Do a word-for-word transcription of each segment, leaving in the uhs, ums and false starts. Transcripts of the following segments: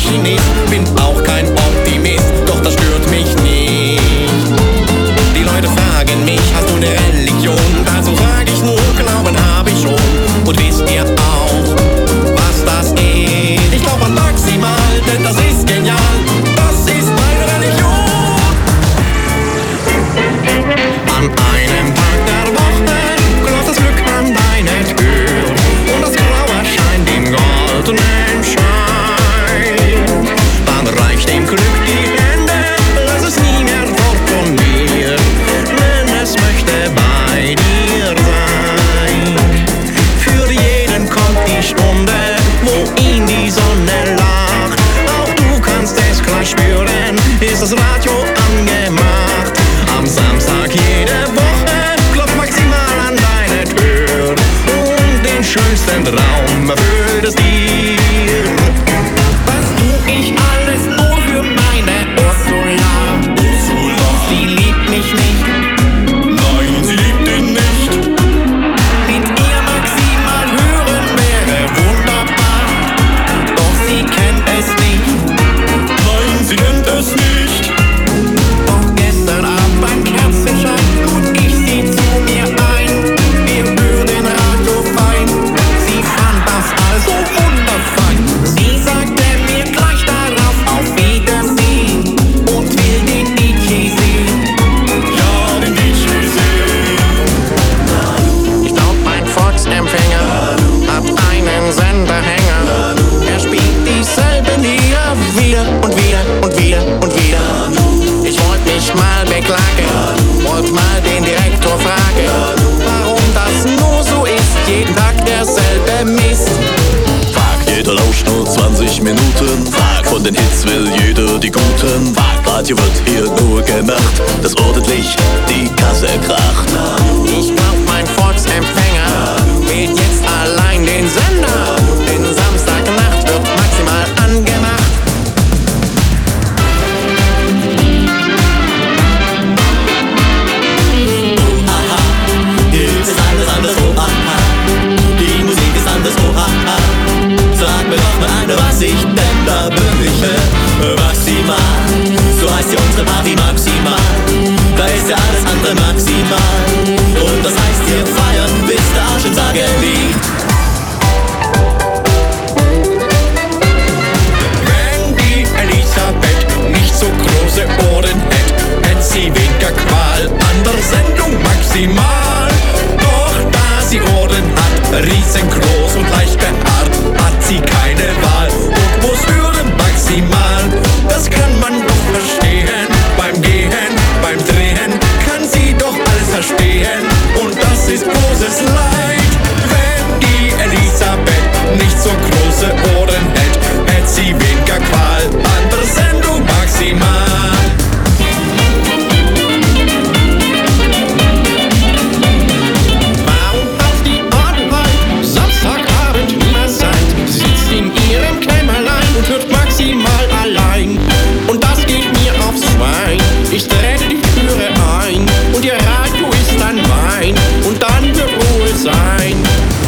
Chines, bin auch kein Optimist, doch das stört mich nicht. Die Leute fragen mich, hast du eine Religion? Also sag ich nur, Glauben habe ich schon. Und wisst ihr auch, was das ist? Ich glaub an maximal, denn das ist genial. Das ist meine Religion. An einem Tag der Woche klopft das Glück an deine Tür und das Grau erscheint im goldenen Schein. Dann reicht dem Glück die Hände, lass es nie mehr fort von mir, denn es möchte bei dir sein. Für jeden kommt die Stunde, wo ihn die Sonne lacht. Auch du kannst es gleich spüren, ist das Radio angemacht. Am Samstag jede Woche klopft maximal an deine Tür und den schönsten Traum erfüllt es dir. Was tu ich alles nur für meine Ursula? Ursula, sie liebt mich nicht. Nein, sie liebt ihn nicht. Mit ihr maximal hören wäre wunderbar, doch sie kennt es nicht. Nein, sie kennt es nicht. Doch gestern Abend beim Kerzenschein lud ich sie zu mir ein. Wir hören Radio fein. Sie fand das alles so wunderfein. Sie sagte mir gleich darauf auf Wiedersehen und will den D J sehen. Ja, den D J sehen. Ich glaub, mein Volksempfänger hat einen Senderhänger. Er spielt dieselben Lieder wieder und wieder und wieder und wieder. Ich wollt mich mal beklagen, wollt mal den Direktor fragen, warum das nur so ist, jeden Tag derselbe Mist. Fuck, jeder lauscht nur zwanzig Minuten. Fuck, von den Hits will jeder die guten. Fuck, Radio wird hier nur gemacht, dass ordentlich die Kasse kracht. Ich glaub, mein Volksempfänger wählt jetzt allein den Sender, denn Samstagnacht wird maximal angemacht. Hier ist alles anders, oh aha. Die Musik ist anders, oh aha. Sag mir doch mal eine, was ich denn da wirklich höre. Maximal, so heißt ja unsere Party maximal. Da ist ja alles andere maximal. Und das heißt, wir feiern, bis der Arsch im Sarge liegt. Wenn die Elisabeth nicht so große Ohren hätte, hätte sie weniger Qual an der Sendung maximal. Doch da sie Ohren hat, riesengroß und leicht behaart, hat sie keine Wahl und muss hören maximal. Das kann man doch verstehen, beim Gehen, beim Drehen kann sie doch alles verstehen und das ist großes Leid. Wenn die Elisabeth nicht so große Ohren hätte, hätte sie weniger Qual an der Sendung maximal. Warum hat die Adelheid Samstagabend immer Zeit? Sie sitzt in ihrem Kämmerlein und hört maximal allein. Und das geht mir aufs Schwein. Ich trete die Türe ein und ihr Radio ist dann mein. Und dann wird Ruhe sein.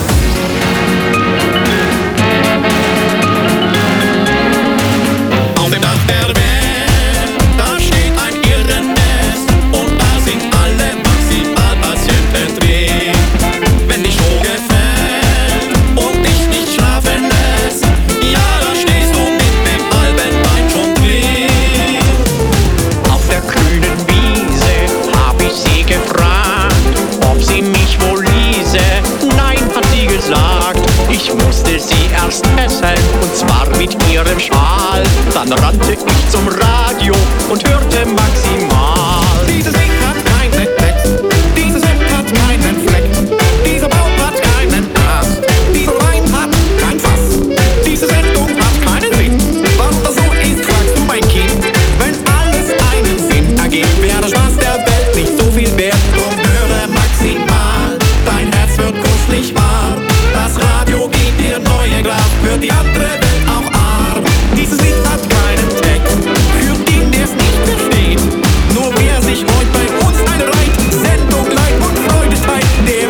Auf dem Dach der Welt, da steht ein Irrennest und da sind alle Maximalpatienten drin. Wenn die Show gefällt und dich nicht schlafen lässt, ja, da stehst du mit dem halben Bein schon drin. Auf der grünen Wiese hab ich sie gefragt, ob sie mich wohl ließe. Nein, hat sie gesagt, ich musste sie erst fesseln und zwar mit ihrem Schal. Dann rannte ich zum Radio und hörte maximal. Dieses Ding hat keinen Text, dieses Hemd hat keinen Fleck, dieser Baum hat keinen Ast, dieser Wein hat kein Fass, diese Sendung hat keinen Sinn. Was das so ist, fragst du mein Kind. Wenn alles einen Sinn ergibt, wäre der Spaß der Welt nicht so viel wert. Drum höre maximal, dein Herz wird kuschelig warm. Das Radio gibt dir neue Kraft, wird die andere Welt auch arm. Dieses Lied hat keinen Text, für den der's nicht versteht. Nur wer sich heute bei uns einreiht, Sendung, Leid und Freude teilt, der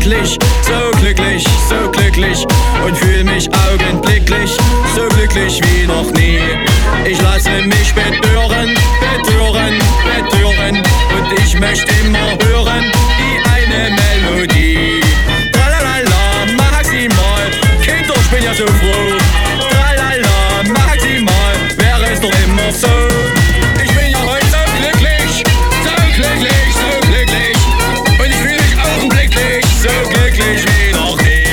glücklich, so glücklich, so glücklich und fühl mich augenblicklich so glücklich wie noch nie. Ich lasse mich betören, betören, betören und ich möchte immer hören die eine Melodie. Tralalala, maximal, Kinder, ich bin ja so froh. Tralalala, maximal, wäre es doch immer so. Ich bin ja heute so glücklich, so glücklich, so glücklich und ich fühle mich augenblicklich so glücklich wie noch nie.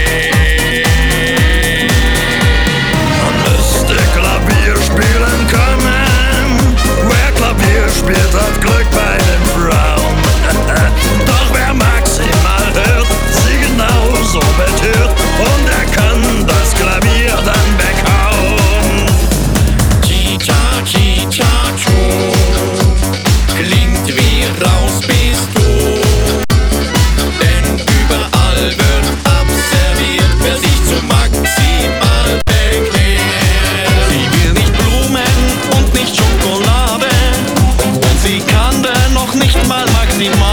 Man müsste Klavier spielen können. Wer Klavier spielt, hat Glück bei den Frauen. Doch wer maximal hört, sie genauso betört und er kann das Klavier dann weghauen. Chicha, chicha, chu, klingt wie raus bist du. Denn überall wird abserviert, wer sich zu maximal bekehrt. Sie will nicht Blumen und nicht Schokolade und sie kann denn noch nicht mal maximal.